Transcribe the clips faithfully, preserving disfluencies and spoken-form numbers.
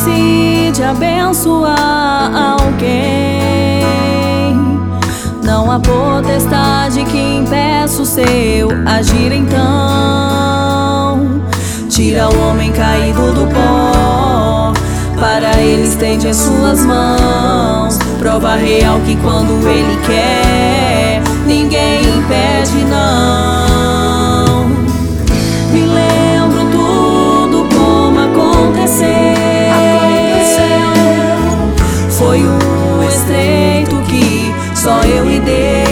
decide abençoar alguém, não há potestade que impeça o seu agir. Então tira o homem caído do pó, para ele estende as suas mãos. Prova real que quando ele quer, ninguém impede não. Me lembro tudo como aconteceu. Foi um estreito que só eu e Deus,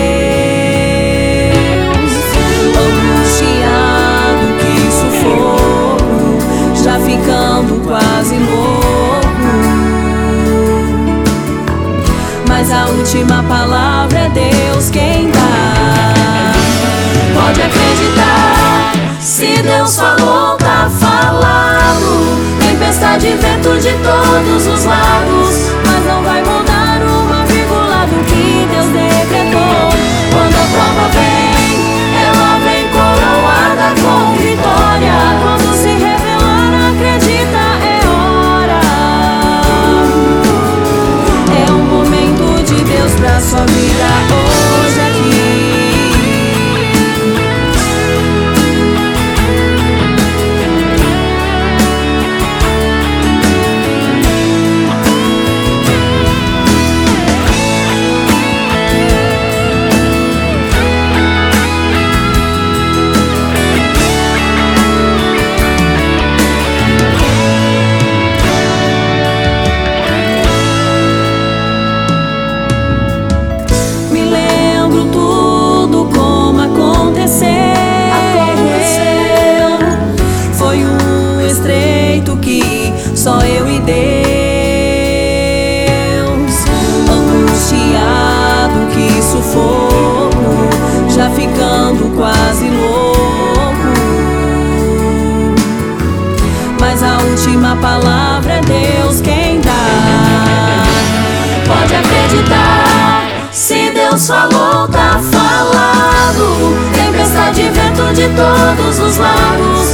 angustiado, que sufoco, já ficando quase louco. Mas a última palavra é Deus quem dá. Pode acreditar, se Deus falou, tá falado. Tempestade e vento de todos os lados, mas não vai mudar uma vírgula do que Deus decretou. Quando a prova vem, ela vem coroada com vitória. Quando se revelar, acredita, é hora. É o momento de Deus pra sua vida hoje aqui. Só eu e Deus, angustiado, que sufoco, já ficando quase louco. Mas a última palavra é Deus quem dá. Pode acreditar, se Deus falou, tá falado. Tempestade e vento de todos os lados,